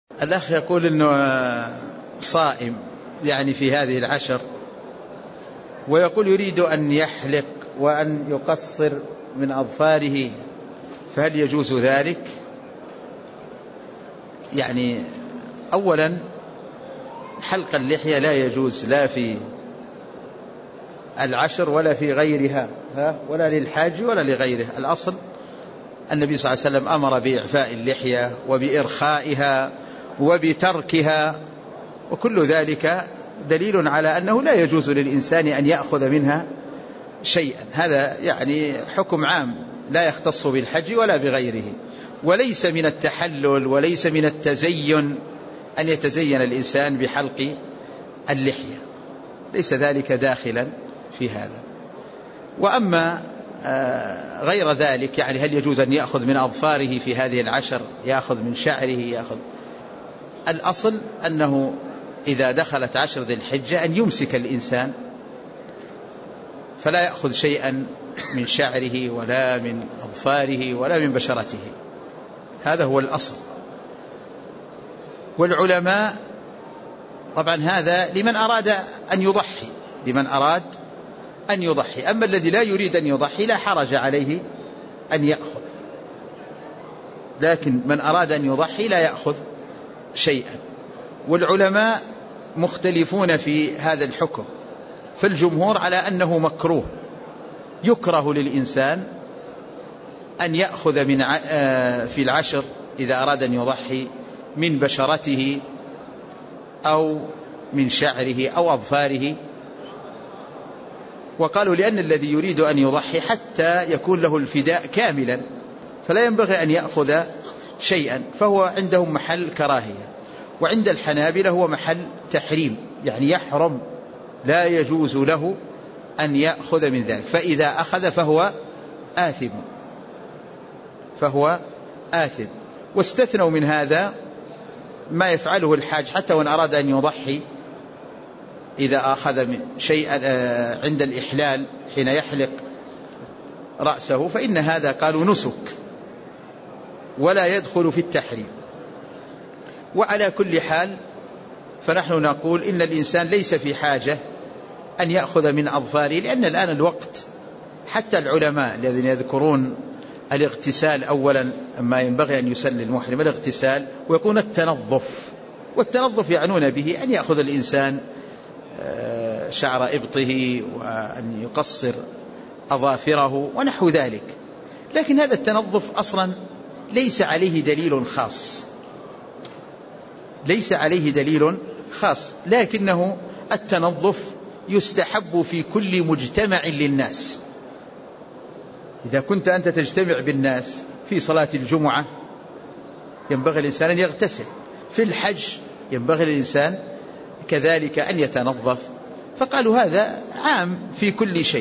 الأخ يقول إنه صائم يعني في هذه العشر، ويقول يريد أن يحلق وأن يقصر من أظفاره، فهل يجوز ذلك؟ يعني أولا حلق اللحية لا يجوز لا في العشر ولا في غيرها، ولا للحاج ولا لغيره. الأصل النبي صلى الله عليه وسلم أمر بإعفاء اللحية وبإرخائها وبتركها، وكل ذلك دليل على أنه لا يجوز للإنسان أن يأخذ منها شيئا. هذا يعني حكم عام لا يختص بالحج ولا بغيره، وليس من التحلل وليس من التزين أن يتزين الإنسان بحلق اللحية، ليس ذلك داخلا في هذا. وأما غير ذلك، يعني هل يجوز أن يأخذ من أظفاره في هذه العشر، يأخذ من شعره، يأخذ، الأصل أنه إذا دخلت عشر ذي الحجة أن يمسك الإنسان فلا يأخذ شيئا من شعره ولا من أظفاره ولا من بشرته، هذا هو الأصل. والعلماء طبعا هذا لمن أراد أن يضحي، لمن أراد أن يضحي. أما الذي لا يريد أن يضحي لا حرج عليه أن يأخذ، لكن من أراد أن يضحي لا يأخذ شيئا. والعلماء مختلفون في هذا الحكم، فالجمهور على أنه مكروه، يكره للإنسان أن يأخذ من في العشر إذا أراد أن يضحي من بشرته أو من شعره أو أظفاره. وقالوا لأن الذي يريد أن يضحي حتى يكون له الفداء كاملا فلا ينبغي أن يأخذ شيئا، فهو عندهم محل كراهية. وعند الحنابلة هو محل تحريم، يعني يحرم، لا يجوز له أن يأخذ من ذلك، فإذا أخذ فهو آثم. واستثنوا من هذا ما يفعله الحاج حتى وإن أراد أن يضحي، إذا أخذ شيئا عند الإحلال حين يحلق رأسه فإن هذا قالوا نسك ولا يدخل في التحريم. وعلى كل حال فنحن نقول إن الإنسان ليس في حاجة أن يأخذ من أظفاره، لأن الآن الوقت، حتى العلماء الذين يذكرون الاغتسال أولا ما ينبغي أن يسل المحرم الاغتسال، ويكون التنظف، والتنظف يعنون به أن يأخذ الإنسان شعر إبطه وأن يقصر أظافره ونحو ذلك. لكن هذا التنظف أصلا ليس عليه دليل خاص، ليس عليه دليل خاص، لكنه التنظف يستحب في كل مجتمع للناس. إذا كنت أنت تجتمع بالناس في صلاة الجمعة ينبغي الإنسان أن يغتسل، في الحج ينبغي الإنسان كذلك أن يتنظف، فقالوا هذا عام في كل شيء.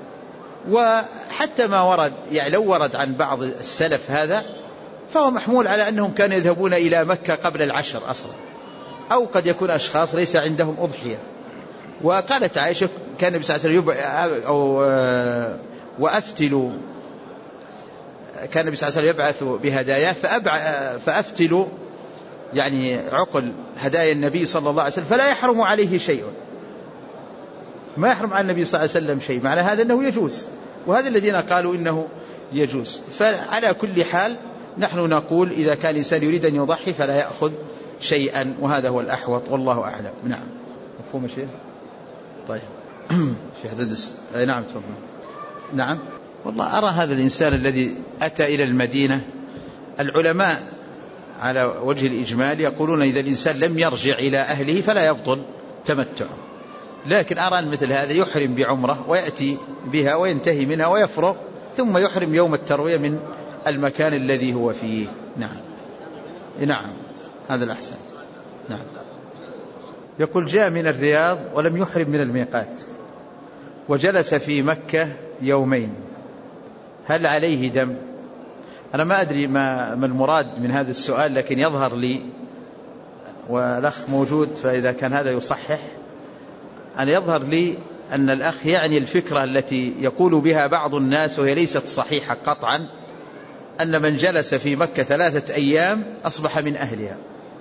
وحتى ما ورد، يعني لو ورد عن بعض السلف هذا فهو محمول على أنهم كانوا يذهبون إلى مكة قبل العشر أصلا، أو قد يكون أشخاص ليس عندهم أضحية. وقالت عائشة كان النبي صلى الله عليه وسلم وأفتلوا، كان النبي صلى الله عليه وسلم يبعث بهدايا فأفتلوا يعني عقل هدايا النبي صلى الله عليه وسلم، فلا يحرم عليه شيء، ما يحرم على النبي صلى الله عليه وسلم شيء، معنى هذا أنه يجوز. وهذا الذين قالوا إنه يجوز. فعلى كل حال نحن نقول إذا كان الإنسان يريد أن يضحي فلا يأخذ شيئا، وهذا هو الأحوط والله أعلم. نعم، مفهوم شيء؟ طيب في حدث نعم تفضل. نعم، والله أرى هذا الإنسان الذي أتى إلى المدينة، العلماء على وجه الإجمال يقولون إذا الإنسان لم يرجع إلى أهله فلا يبطل تمتعه، لكن أرى أن مثل هذا يحرم بعمرة ويأتي بها وينتهي منها ويفرغ، ثم يحرم يوم التروية من المكان الذي هو فيه. نعم هذا الأحسن. نعم. يقول جاء من الرياض ولم يحرم من الميقات وجلس في مكة يومين، هل عليه دم؟ أنا ما أدري ما المراد من هذا السؤال، لكن يظهر لي، والأخ موجود فإذا كان هذا يصحح، أن يظهر لي أن الأخ يعني الفكرة التي يقول بها بعض الناس وهي ليست صحيحة قطعا، أن من جلس في مكة 3 أيام أصبح من أهلها،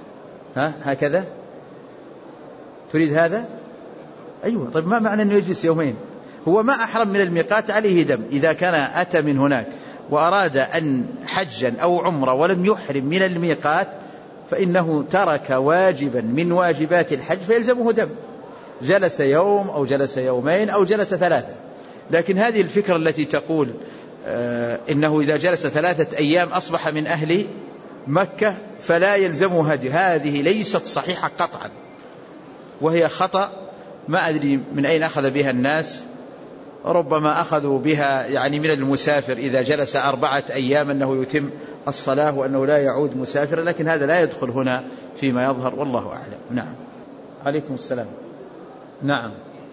هكذا تريد هذا؟ أيوة. طيب ما معنى أنه يجلس يومين؟ هو ما أحرم من الميقات عليه دم. إذا كان أتى من هناك وأراد أن حجا أو عمره ولم يحرم من الميقات فإنه ترك واجبا من واجبات الحج فيلزمه دم، جلس يوم أو جلس يومين أو جلس 3. لكن هذه الفكرة التي تقول إنه إذا جلس 3 أيام أصبح من أهل مكة فلا يلزمه هدي، هذه ليست صحيحة قطعا، وهي خطأ. ما أدري من أين أخذ بها الناس، ربما أخذوا بها يعني من المسافر إذا جلس 4 أيام أنه يتم الصلاة وأنه لا يعود مسافرا، لكن هذا لا يدخل هنا فيما يظهر، والله أعلم. نعم. عليكم السلام. نعم،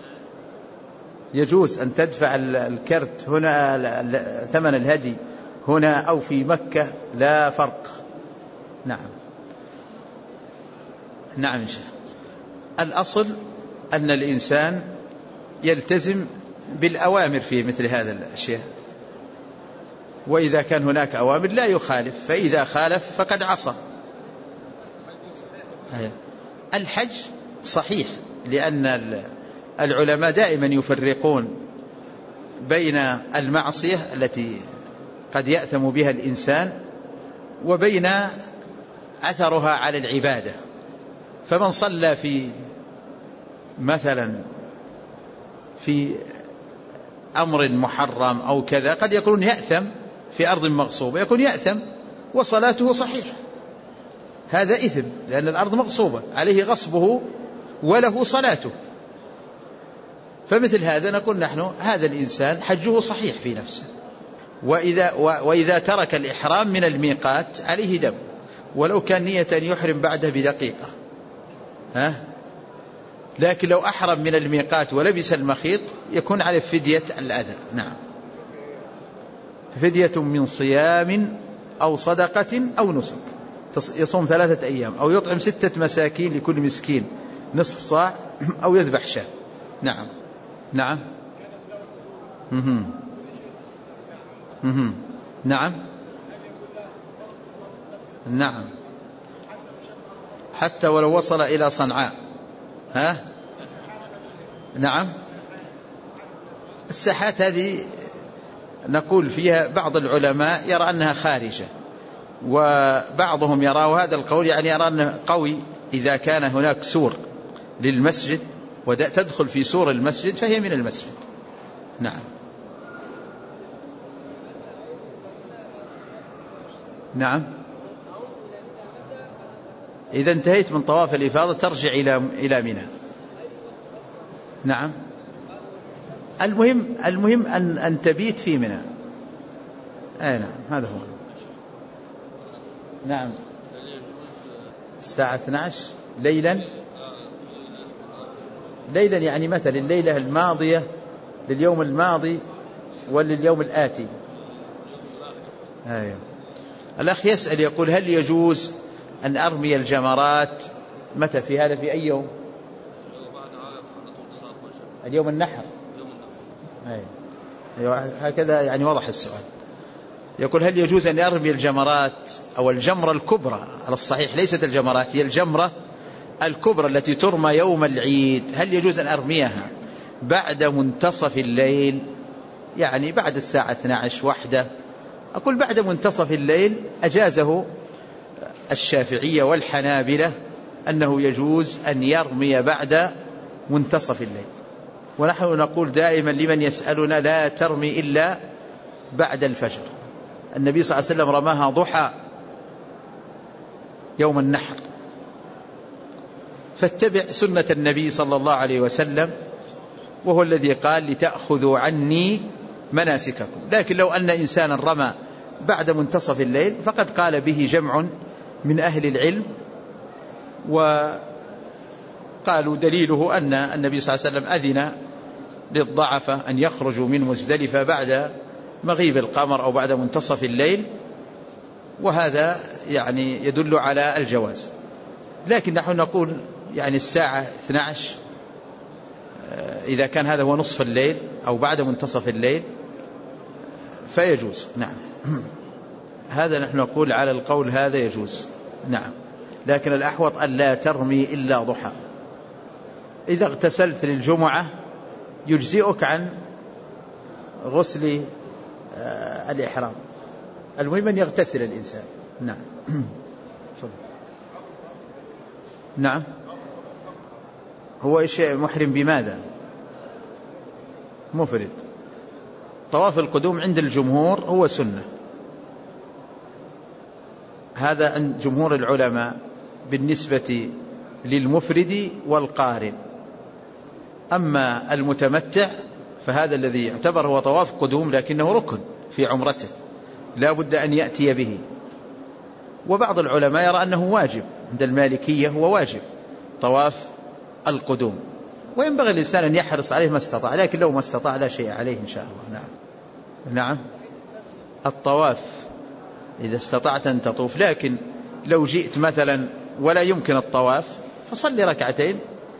يجوز أن تدفع الكرت هنا ثمن الهدي هنا أو في مكة، لا فرق. نعم. نعم إن شاء الله. الأصل أن الإنسان يلتزم بالأوامر في مثل هذا الأشياء، وإذا كان هناك أوامر لا يخالف، فإذا خالف فقد عصى. الحج صحيح، لأن العلماء دائما يفرقون بين المعصية التي قد يأثم بها الإنسان وبين أثرها على العبادة. فمن صلى في مثلا في أمر محرم أو كذا قد يكون يأثم في أرض مغصوبة، يكون يأثم وصلاته صحيحة، هذا إثم لأن الأرض مغصوبة عليه غصبه وله صلاته. فمثل هذا نقول نحن هذا الإنسان حجه صحيح في نفسه، وإذا ترك الإحرام من الميقات عليه دم، ولو كان نية أن يحرم بعده بدقيقة. لكن لو أحرم من الميقات ولبس المخيط يكون عليه فدية الأذى. نعم، فدية من صيام أو صدقة أو نسك، يصوم 3 أيام أو يطعم 6 مساكين لكل مسكين نصف صاع أو يذبح شاة. نعم. نعم. نعم. نعم، حتى ولو وصل إلى صنعاء. نعم. الساحات هذه نقول فيها بعض العلماء يرى أنها خارجة، وبعضهم يرى، وهذا القول يعني يرى أنه قوي، إذا كان هناك سور للمسجد وتدخل في سور المسجد فهي من المسجد. نعم. نعم، إذا انتهيت من طواف الإفاضة ترجع إلى منى. نعم، المهم أن تبيت في منى. نعم، هذا هو. نعم، الساعة 12 ليلا. ليلا يعني متى؟ الليلة الماضية، لليوم الماضي ولليوم الآتي. أيوة. الأخ يسأل يقول هل يجوز أن أرمي الجمرات متى في هذا، في أي يوم؟ اليوم النحر. أيوة. هكذا يعني وضح السؤال. يقول هل يجوز أن أرمي الجمرات أو الجمرة الكبرى، على الصحيح ليست الجمرات، هي الجمرة الكبرى التي ترمى يوم العيد، هل يجوز أن أرميها بعد منتصف الليل، يعني بعد الساعة 12 1؟ أقول بعد منتصف الليل أجازه الشافعية والحنابلة أنه يجوز أن يرمي بعد منتصف الليل، ونحن نقول دائما لمن يسألنا لا ترمي إلا بعد الفجر. النبي صلى الله عليه وسلم رماها ضحى يوم النحر، فاتبع سنة النبي صلى الله عليه وسلم، وهو الذي قال لتأخذوا عني مناسككم. لكن لو أن إنسانا رمى بعد منتصف الليل فقد قال به جمع من أهل العلم، وقالوا دليله أن النبي صلى الله عليه وسلم أذن للضعفة أن يخرجوا من مزدلفة بعد مغيب القمر أو بعد منتصف الليل، وهذا يعني يدل على الجواز. لكن نحن نقول يعني الساعة 12 إذا كان هذا هو نصف الليل أو بعد منتصف الليل فيجوز. نعم، هذا نحن نقول على القول هذا يجوز. نعم، لكن الأحوط أن لا ترمي إلا ضحى. إذا اغتسلت للجمعة يجزئك عن غسل الإحرام. المهم أن يغتسل الإنسان. نعم. نعم. هو إيش محرم بماذا؟ مفرد. طواف القدوم عند الجمهور هو سنة، هذا عند جمهور العلماء بالنسبة للمفرد والقارن. أما المتمتع فهذا الذي يعتبر هو طواف قدوم لكنه ركن في عمرته لا بد أن يأتي به. وبعض العلماء يرى أنه واجب، عند المالكية هو واجب طواف القدوم، وينبغي الإنسان أن يحرص عليه ما استطاع، لكن لو ما استطاع لا شيء عليه إن شاء الله. نعم. نعم. الطواف إذا استطعت أن تطوف، لكن لو جئت مثلا ولا يمكن الطواف فصلي ركعتين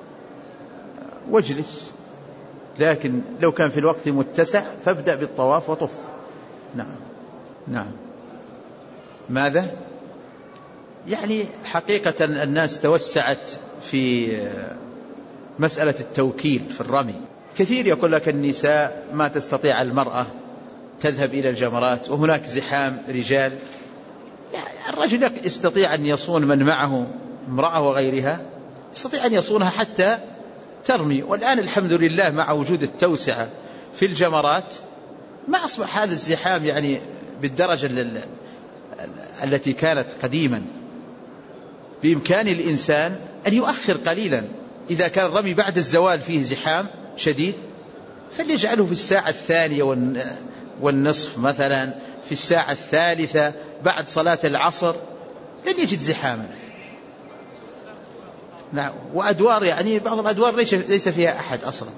واجلس، لكن لو كان في الوقت متسع فابدأ بالطواف وطف. نعم. نعم. ماذا؟ يعني حقيقة الناس توسعت في مسألة التوكيل في الرمي. كثير يقول لك النساء ما تستطيع المرأة تذهب إلى الجمرات وهناك زحام رجال. الرجل يستطيع أن يصون من معه امرأة وغيرها، يستطيع أن يصونها حتى ترمي. والآن الحمد لله مع وجود التوسعة في الجمرات ما أصبح هذا الزحام يعني بالدرجة التي كانت قديما. بإمكان الإنسان أن يؤخر قليلا، إذا كان الرمي بعد الزوال فيه زحام شديد فليجعله في الساعة 2:30 مثلا، في الساعة 3 بعد صلاة العصر، لن يجد زحاما. نعم. وأدوار يعني بعض الأدوار ليس فيها أحد أصلا.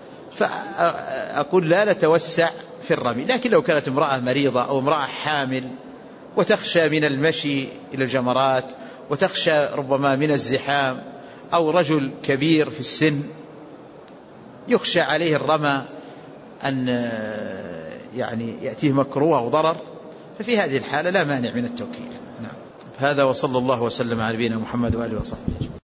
فأقول لا نتوسع في الرمي. لكن لو كانت امرأة مريضة أو امرأة حامل وتخشى من المشي إلى الجمرات وتخشى ربما من الزحام، أو رجل كبير في السن يخشى عليه الرمى أن يعني يأتيه مكروه أو ضرر، ففي هذه الحالة لا مانع من التوكيل. نعم. هذا وصلى الله وسلم على نبينا محمد وآله وصحبه.